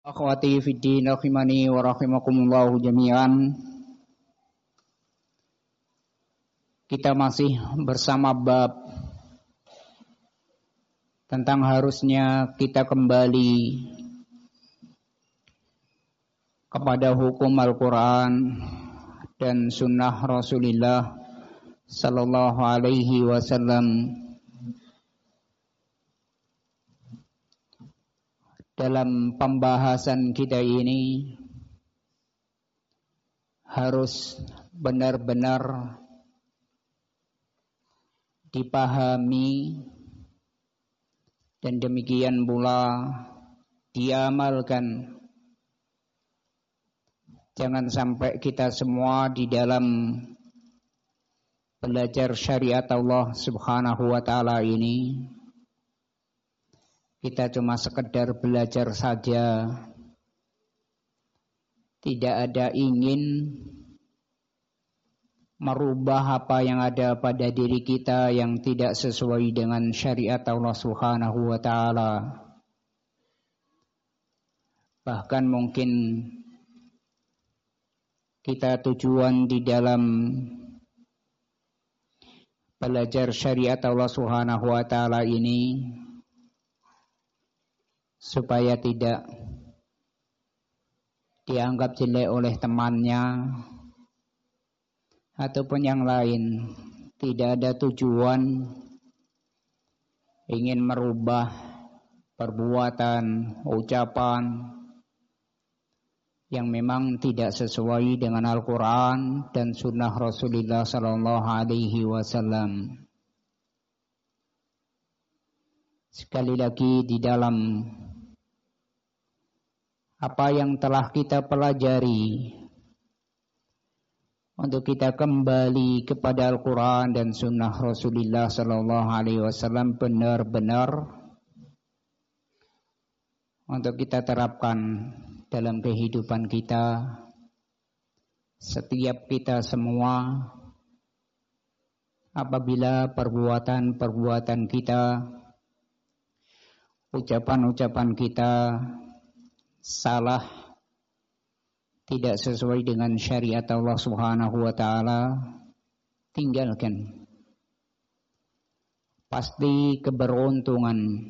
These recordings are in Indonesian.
Akhwati fiddin rahimani wa rahimakumullahu jami'an. Kita masih bersama bab tentang harusnya kita kembali kepada hukum Al-Quran dan sunnah Rasulullah sallallahu alaihi wasallam. Dalam pembahasan kita ini harus benar-benar dipahami dan demikian pula diamalkan. Jangan sampai kita semua di dalam belajar syariat Allah Subhanahu wa taala ini kita cuma sekedar belajar saja, tidak ada ingin merubah apa yang ada pada diri kita yang tidak sesuai dengan syariat Allah Subhanahu wa taala. Bahkan mungkin kita tujuan di dalam belajar syariat Allah Subhanahu wa taala ini supaya tidak dianggap jelek oleh temannya ataupun yang lain. Tidak ada tujuan ingin merubah perbuatan, ucapan yang memang tidak sesuai dengan Al-Quran dan sunnah Rasulullah sallallahu alaihi wasallam. Sekali lagi di dalam apa yang telah kita pelajari untuk kita kembali kepada Al-Quran dan sunnah Rasulullah sallallahu alaihi wasallam benar-benar untuk kita terapkan dalam kehidupan kita. Setiap kita semua apabila perbuatan-perbuatan kita, ucapan-ucapan kita salah, tidak sesuai dengan syariat Allah Subhanahu wa taala, tinggalkan. Pasti keberuntungan,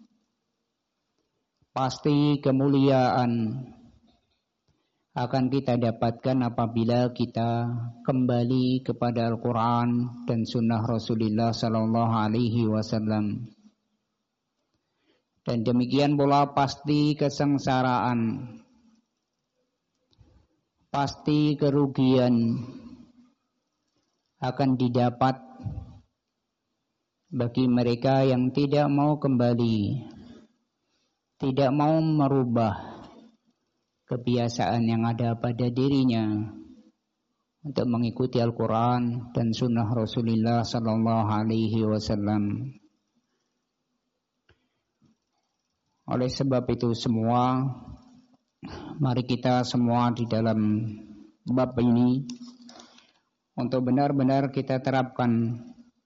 pasti kemuliaan akan kita dapatkan apabila kita kembali kepada Al-Quran dan sunnah Rasulullah sallallahu alaihi wasallam. Dan demikian pula pasti kesengsaraan, pasti kerugian akan didapat bagi mereka yang tidak mau kembali, tidak mau merubah kebiasaan yang ada pada dirinya untuk mengikuti Al-Quran dan sunnah Rasulullah sallallahu alaihi wasallam. Oleh sebab itu semua, mari kita semua di dalam bab ini untuk benar-benar kita terapkan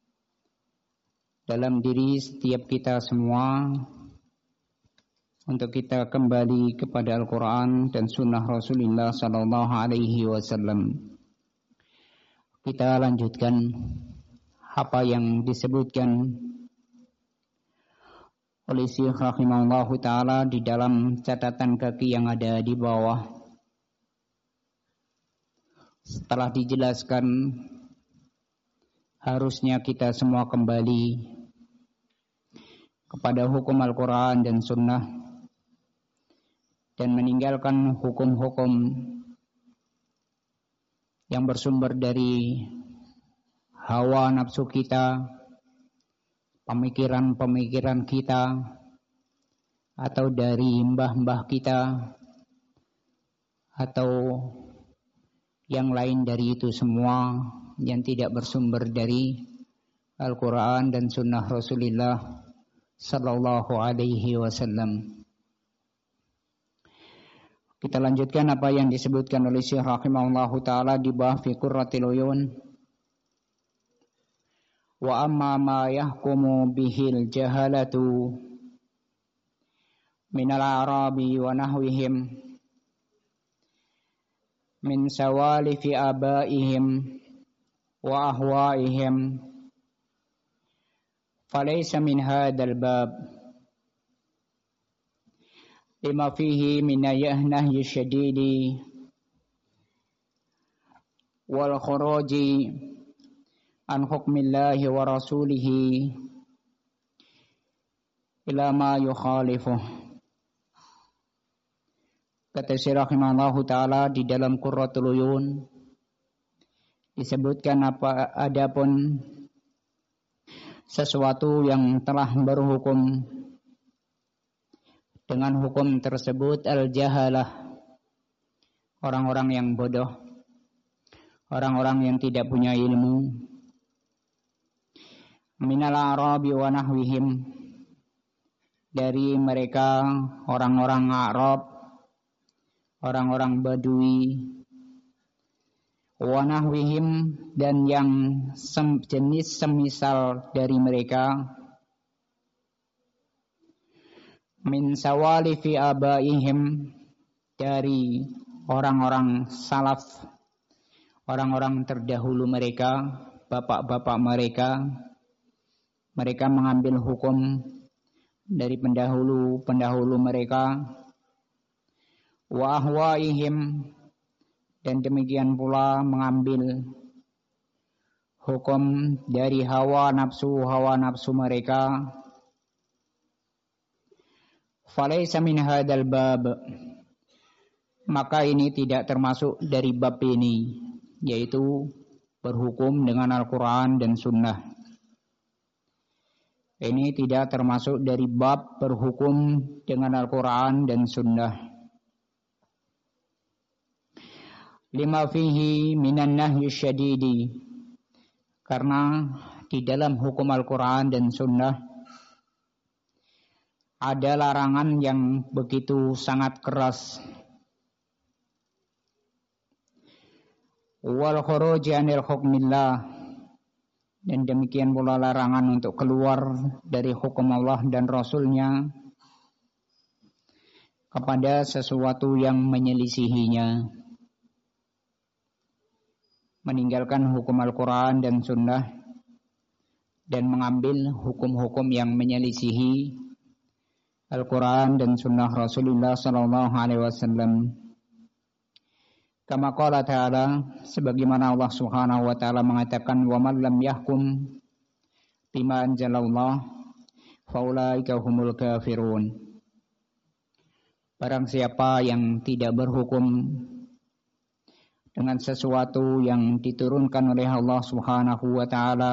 dalam diri setiap kita semua untuk kita kembali kepada Al-Quran dan sunnah Rasulullah sallallahu alaihi wasallam. Kita lanjutkan apa yang disebutkan oleh Syekh rahimahullahu ta'ala di dalam catatan kaki yang ada di bawah. Setelah dijelaskan harusnya kita semua kembali kepada hukum Al-Quran dan sunnah dan meninggalkan hukum-hukum yang bersumber dari hawa nafsu kita, pemikiran-pemikiran kita, atau dari mbah-mbah kita, atau yang lain dari itu semua yang tidak bersumber dari Al-Quran dan sunnah Rasulullah sallallahu alaihi wasallam. Kita lanjutkan apa yang disebutkan oleh Syekh rahimahullahu ta'ala di bawah fi Qurratil Uyun. Wa amma ma yahkumu bihil jahalatu minal a'rabi wa nahwihim min sawalifi abaihim wa ahwaihim falaysa min hadzal bab lima fihi min nahyi syadidi wal khuruji an hukmillahi wa rasulihi ila ma yukhalifuh. Kata Syekh rahimahullahu taala di dalam Qurratul Uyun disebutkan adapun sesuatu yang telah berhukum dengan hukum tersebut al-jahalah, orang-orang yang bodoh, orang-orang yang tidak punya ilmu, minal a'rabi wa nahwihim, dari mereka orang-orang Arab, orang-orang Badui, wa nahwihim, dan yang jenis semisal dari mereka, min sawalifi abaihim, dari orang-orang salaf, orang-orang terdahulu mereka, bapak-bapak mereka, mereka mengambil hukum dari pendahulu mereka, wa ahwaihim, dan demikian pula mengambil hukum dari hawa nafsu mereka. Falaysa min hadzal bab, maka ini tidak termasuk dari bab ini, yaitu berhukum dengan Al-Quran dan Sunnah. Ini tidak termasuk dari bab berhukum dengan Al-Quran dan Sunnah. Lima fihi minan nahyi syadidi, karena di dalam hukum Al-Quran dan Sunnah ada larangan yang begitu sangat keras. Wal khuruji anil hukmillah, dan demikian pula larangan untuk keluar dari hukum Allah dan Rasulnya kepada sesuatu yang menyelisihinya, meninggalkan hukum Al-Quran dan Sunnah dan mengambil hukum-hukum yang menyelisihi Al-Quran dan Sunnah Rasulullah Sallallahu Alaihi Wasallam. Kama qala ta'ala, sebagaimana Allah Subhanahu Wa Ta'ala mengatakan, wa man lam yahkum bima anzalallah faulaika humul kafirun. Barang siapa yang tidak berhukum dengan sesuatu yang diturunkan oleh Allah Subhanahu Wa Ta'ala,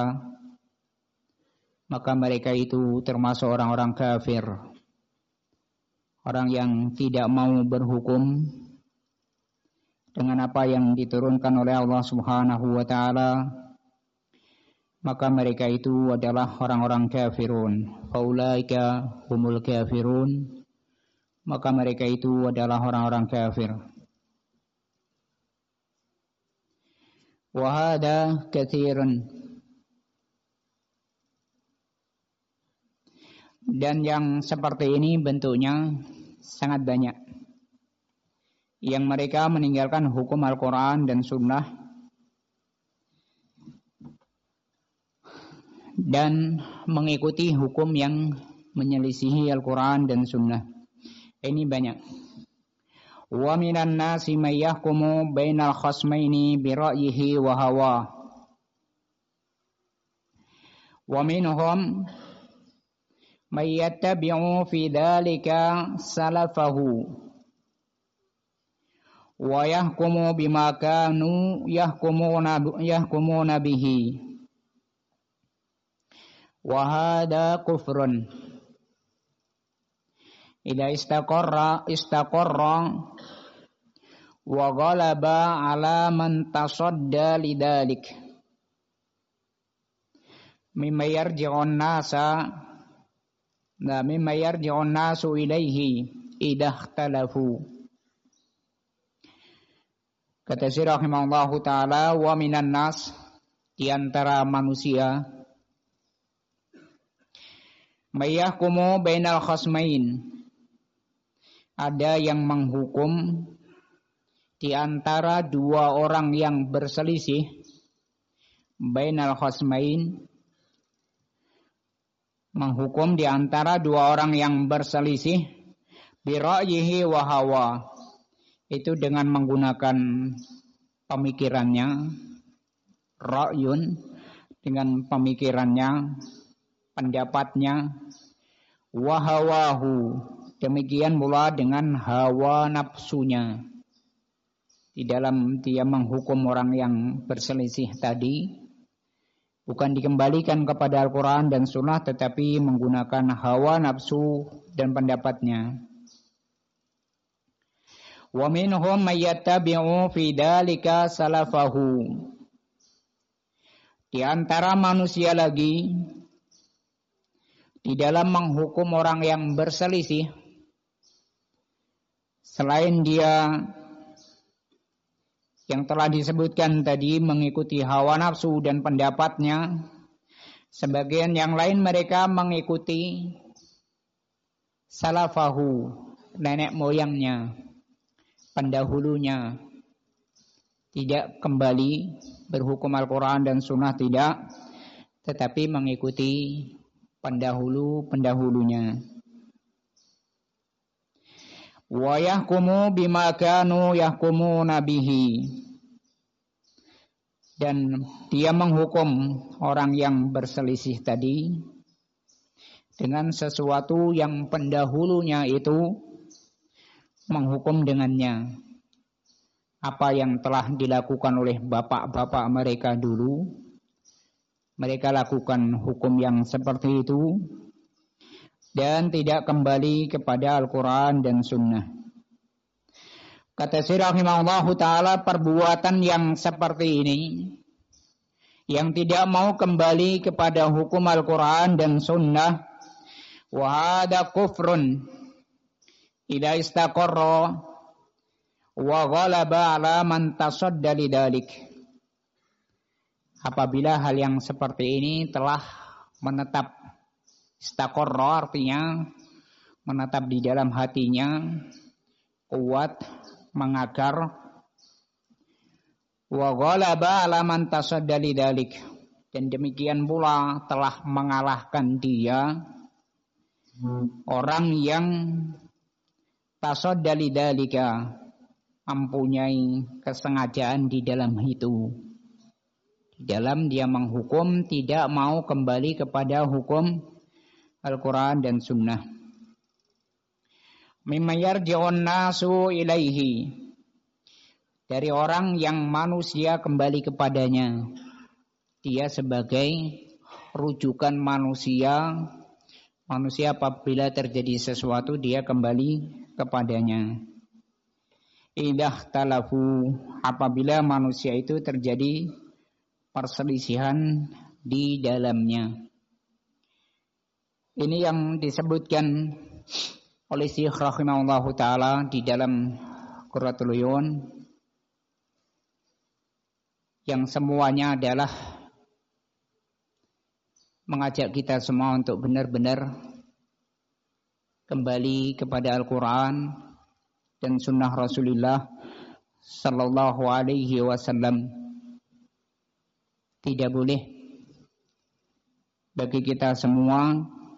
maka mereka itu termasuk orang-orang kafir, orang yang tidak mau berhukum dengan apa yang diturunkan oleh Allah Subhanahu wa taala, maka mereka itu adalah orang-orang kafirun. Faulaika humul kafirun, maka mereka itu adalah orang-orang kafir. Wa hada katsirun, dan yang seperti ini bentuknya sangat banyak, yang mereka meninggalkan hukum Al-Quran dan Sunnah dan mengikuti hukum yang menyelisihi Al-Quran dan Sunnah. Ini banyak. Wa minan nasi may yahkumu bainal khasmaini bi ra'yihi wa hawa, wa minhum may yattabi'u fi dhalika salafahu wa yahkumu bima kanu yahkumuna bihi, wa hadha kufrun idza istaqarra wa ghalaba ala man tasadda lidhalik mimma yarji'un nasu ilaihi idakhtalafu. Kata Syekh rahimahullahu ta'ala, wa minan nas, di antara manusia, may yahkumu bainal khasmain, ada yang menghukum di antara dua orang yang berselisih, bainal khasmain, menghukum di antara dua orang yang berselisih, bira'yihi wa hawa, itu dengan menggunakan pemikirannya, ra'yun, dengan pemikirannya, pendapatnya, wa hawahu, demikian pula dengan hawa nafsunya. Di dalam dia menghukum orang yang berselisih tadi, bukan dikembalikan kepada Al-Quran dan Sunnah, tetapi menggunakan hawa nafsu dan pendapatnya. Wa minhum may yattabi'u fi dzalika salafahu. Di antara manusia lagi, di dalam menghukum orang yang berselisih, selain dia yang telah disebutkan tadi mengikuti hawa nafsu dan pendapatnya, sebagian yang lain mereka mengikuti salafahu, nenek moyangnya, pendahulunya. Tidak kembali berhukum Al-Quran dan Sunnah, tidak, tetapi mengikuti pendahulu-pendahulunya. Wa yahkumu bima kanu yahkumuna bihi, dan dia menghukum orang yang berselisih tadi dengan sesuatu yang pendahulunya itu menghukum dengannya. Apa yang telah dilakukan oleh bapak-bapak mereka dulu, mereka lakukan hukum yang seperti itu dan tidak kembali kepada Al-Quran dan Sunnah. Kata Syekh rahimahullahu ta'ala, perbuatan yang seperti ini, yang tidak mau kembali kepada hukum Al-Quran dan Sunnah, wa hadha kufrun idza istaqarra wa ghalaba ala man tasadda lidalik. Apabila hal yang seperti ini telah menetap, istaqarra artinya menetap di dalam hatinya, kuat, mengakar, wa ghalaba ala man tasadda lidalik, dan demikian pula telah mengalahkan dia orang yang tasadda lidalika, mempunyai kesengajaan di dalam itu, di dalam dia menghukum tidak mau kembali kepada hukum Al-Quran dan Sunnah. Mimma yarji'un nasu ilaihi, dari orang yang manusia kembali kepadanya. Dia sebagai rujukan manusia. Manusia apabila terjadi sesuatu dia kembali kepadanya. Idah talafu, apabila manusia itu terjadi perselisihan di dalamnya. Ini yang disebutkan oleh Syekh rahimahullahu ta'ala di dalam Qurratul Uyun, yang semuanya adalah mengajak kita semua untuk benar-benar kembali kepada Al-Quran dan Sunnah Rasulullah Sallallahu Alaihi Wasallam. Tidak boleh bagi kita semua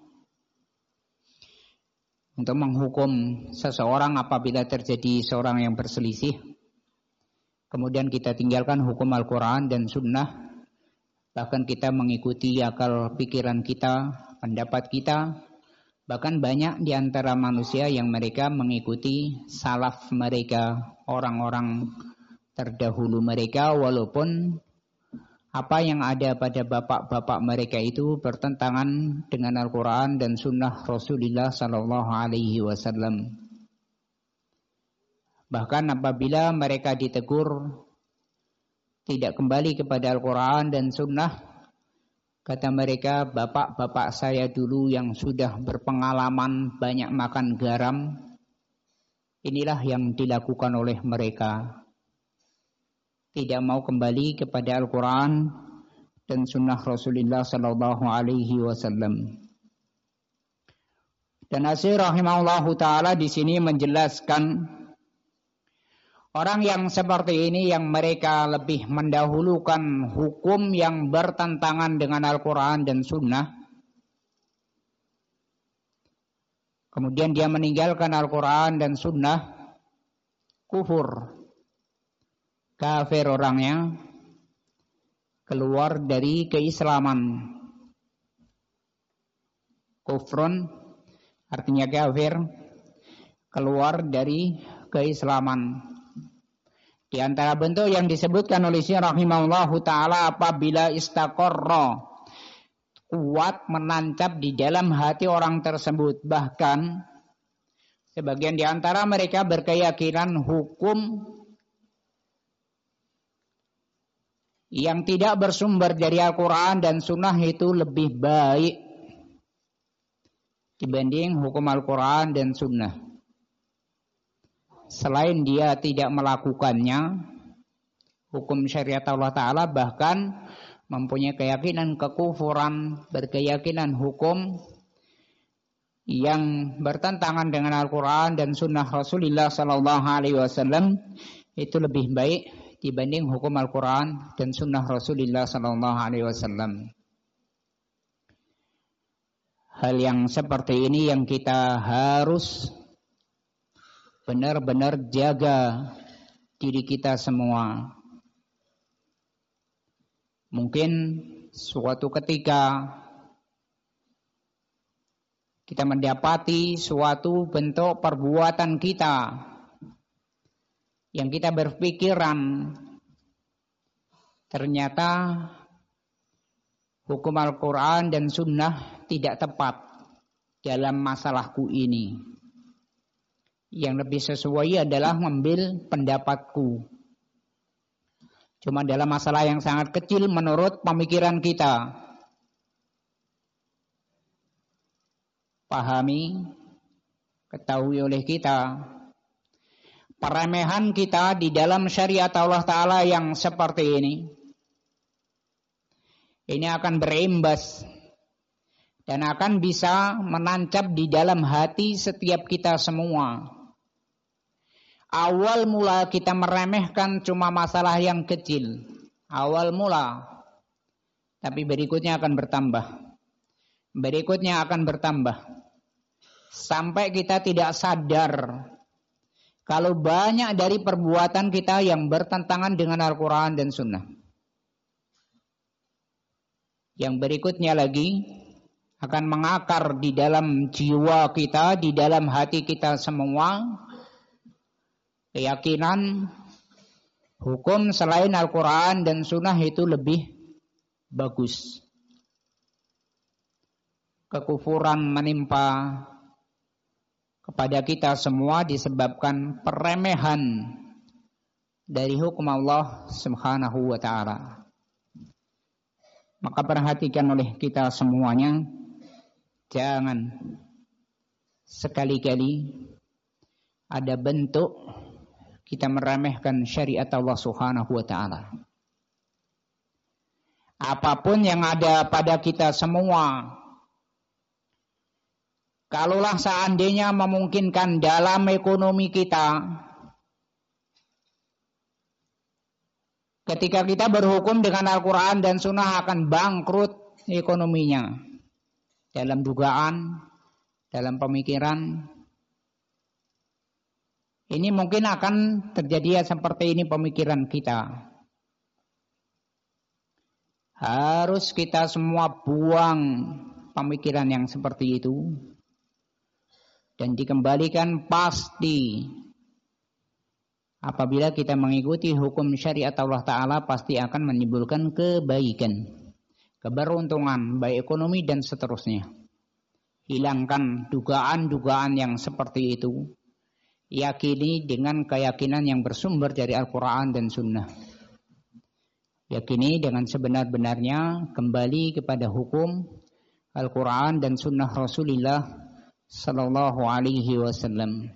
untuk menghukum seseorang apabila terjadi seorang yang berselisih, kemudian kita tinggalkan hukum Al-Quran dan Sunnah, bahkan kita mengikuti akal pikiran kita, pendapat kita. Bahkan banyak di antara manusia yang mereka mengikuti salaf mereka, orang-orang terdahulu mereka, walaupun apa yang ada pada bapak-bapak mereka itu bertentangan dengan Al-Quran dan Sunnah Rasulullah Sallallahu Alaihi Wasallam. Bahkan apabila mereka ditegur tidak kembali kepada Al-Quran dan Sunnah, kata mereka, bapak-bapak saya dulu yang sudah berpengalaman banyak makan garam, inilah yang dilakukan oleh mereka. Tidak mau kembali kepada Al-Quran dan Sunnah Rasulullah Sallallahu Alaihi Wasallam. Dan Asy rahimahullahu taala di sini menjelaskan orang yang seperti ini yang mereka lebih mendahulukan hukum yang bertentangan dengan Al-Quran dan Sunnah. Kemudian dia meninggalkan Al-Quran dan Sunnah, kufur, kafir orangnya, keluar dari keislaman. Kufrun artinya kafir, keluar dari keislaman. Di antara bentuk yang disebutkan oleh Syekh rahimahullahu taala apabila istaqarra, kuat menancap di dalam hati orang tersebut. Bahkan sebagian di antara mereka berkeyakinan hukum yang tidak bersumber dari Al-Quran dan Sunnah itu lebih baik dibanding hukum Al-Quran dan Sunnah. Selain dia tidak melakukannya, hukum syariat Allah Ta'ala, bahkan mempunyai keyakinan kekufuran, berkeyakinan hukum yang bertentangan dengan Al-Quran dan Sunnah Rasulullah SAW, itu lebih baik dibanding hukum Al-Quran dan Sunnah Rasulullah SAW. Hal yang seperti ini yang kita harus benar-benar jaga diri kita semua. Mungkin suatu ketika kita mendapati suatu bentuk perbuatan kita yang kita berpikiran ternyata hukum Al-Quran dan Sunnah tidak tepat dalam masalahku ini. Yang lebih sesuai adalah mengambil pendapatku. Cuma dalam masalah yang sangat kecil menurut pemikiran kita. Pahami, ketahui oleh kita. Peremehan kita di dalam syariat Allah Ta'ala yang seperti ini. Ini akan berimbas dan akan bisa menancap di dalam hati setiap kita semua. Awal mula kita meremehkan cuma masalah yang kecil. Awal mula. Tapi berikutnya akan bertambah. Berikutnya akan bertambah. Sampai kita tidak sadar kalau banyak dari perbuatan kita yang bertentangan dengan Al-Quran dan Sunnah. Yang berikutnya lagi akan mengakar di dalam jiwa kita, di dalam hati kita semua, keyakinan hukum selain Al-Quran dan Sunnah itu lebih bagus. Kekufuran menimpa kepada kita semua disebabkan peremehan dari hukum Allah Subhanahu wa ta'ala. Maka perhatikan oleh kita semuanya, jangan sekali-kali ada bentuk kita meremehkan syariat Allah Subhanahu wa ta'ala. Apapun yang ada pada kita semua, kalaulah seandainya memungkinkan dalam ekonomi kita, ketika kita berhukum dengan Al-Quran dan Sunnah akan bangkrut ekonominya. Dalam dugaan, dalam pemikiran, ini mungkin akan terjadi seperti ini pemikiran kita. Harus kita semua buang pemikiran yang seperti itu. Dan dikembalikan pasti. Apabila kita mengikuti hukum syariat Allah Ta'ala pasti akan menimbulkan kebaikan. Keberuntungan, baik ekonomi dan seterusnya. Hilangkan dugaan-dugaan yang seperti itu. Yakini dengan keyakinan yang bersumber dari Al-Quran dan Sunnah. Yakini dengan sebenar-benarnya kembali kepada hukum Al-Quran dan Sunnah Rasulullah Sallallahu Alaihi Wasallam.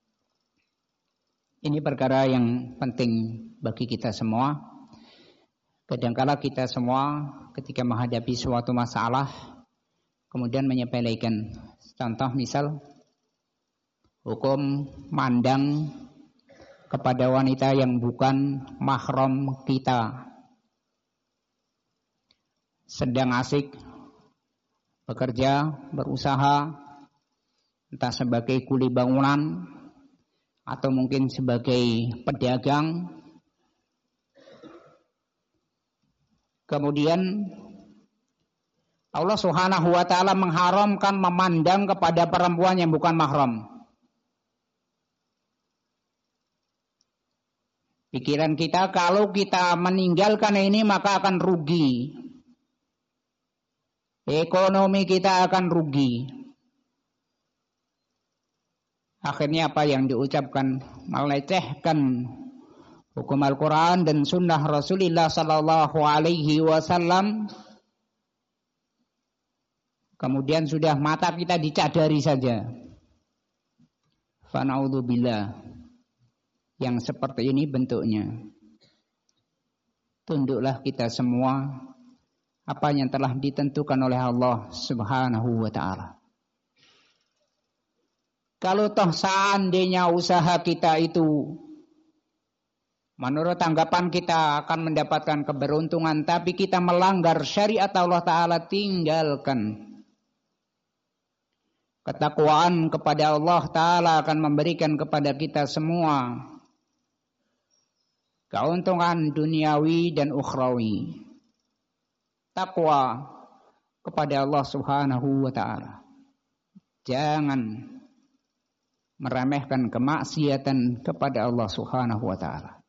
Ini perkara yang penting bagi kita semua. Kadangkala kita semua ketika menghadapi suatu masalah, kemudian menyepelekan. Contoh misal hukum mandang kepada wanita yang bukan mahram kita, sedang asik bekerja, berusaha, entah sebagai kuli bangunan atau mungkin sebagai pedagang. Kemudian Allah Subhanahu wa ta'ala mengharamkan memandang kepada perempuan yang bukan mahram. Pikiran kita, kalau kita meninggalkan ini maka akan rugi. Ekonomi kita akan rugi. Akhirnya apa yang diucapkan? Melecehkan hukum Al-Quran dan sunnah Rasulullah sallallahu alaihi wasallam. Kemudian sudah mata kita dicadari saja. Fana'udzubillah. Yang seperti ini bentuknya. Tunduklah kita semua apa yang telah ditentukan oleh Allah Subhanahu wa ta'ala. Kalau toh seandainya usaha kita itu menurut tanggapan kita akan mendapatkan keberuntungan, tapi kita melanggar syariat Allah Ta'ala, tinggalkan. Ketakwaan kepada Allah Ta'ala akan memberikan kepada kita semua keuntungan duniawi dan ukhrawi. Takwa kepada Allah Subhanahu wa ta'ala. Jangan meremehkan kemaksiatan kepada Allah Subhanahu wa ta'ala.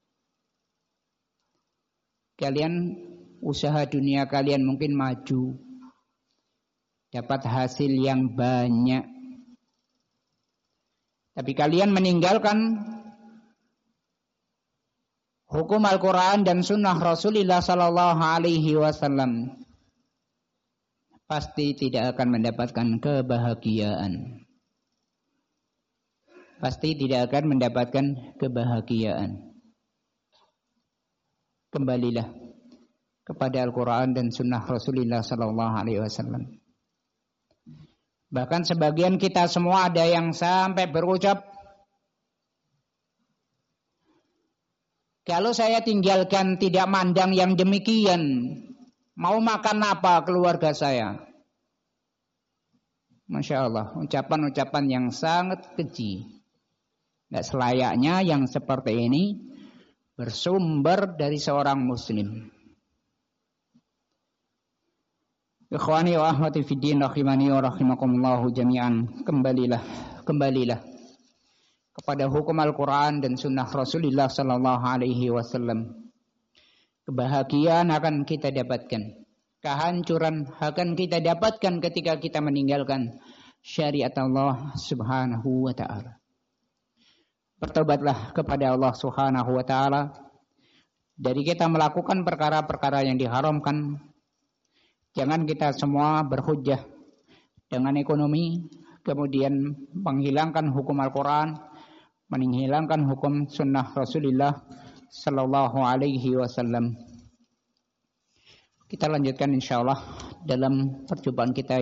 Kalian usaha dunia kalian mungkin maju, dapat hasil yang banyak, tapi kalian meninggalkan hukum Al-Quran dan sunnah Rasulullah sallallahu alaihi wasallam, pasti tidak akan mendapatkan kebahagiaan. Pasti tidak akan mendapatkan kebahagiaan. Kembalilah kepada Al-Quran dan sunnah Rasulullah sallallahu alaihi wasallam. Bahkan sebagian kita semua ada yang sampai berucap, kalau saya tinggalkan tidak mandang yang demikian, mau makan apa keluarga saya? Masya Allah, ucapan-ucapan yang sangat keji. Tidak selayaknya yang seperti ini bersumber dari seorang muslim. Ikhwani wa ahwati fiddin rahimani wa rahimakumullahu jami'an. Kembalilah kepada hukum Al-Quran dan sunnah Rasulullah sallallahu alaihi wasallam. Kebahagiaan akan kita dapatkan, kehancuran akan kita dapatkan ketika kita meninggalkan syariat Allah Subhanahu wa ta'ala. Bertobatlah kepada Allah Subhanahu wa ta'ala dari kita melakukan perkara-perkara yang diharamkan. Jangan kita semua berhujjah dengan ekonomi, kemudian menghilangkan hukum Al-Quran, menghilangkan hukum sunnah Rasulullah sallallahu alaihi wasallam. Kita lanjutkan insyaallah dalam perjumpaan kita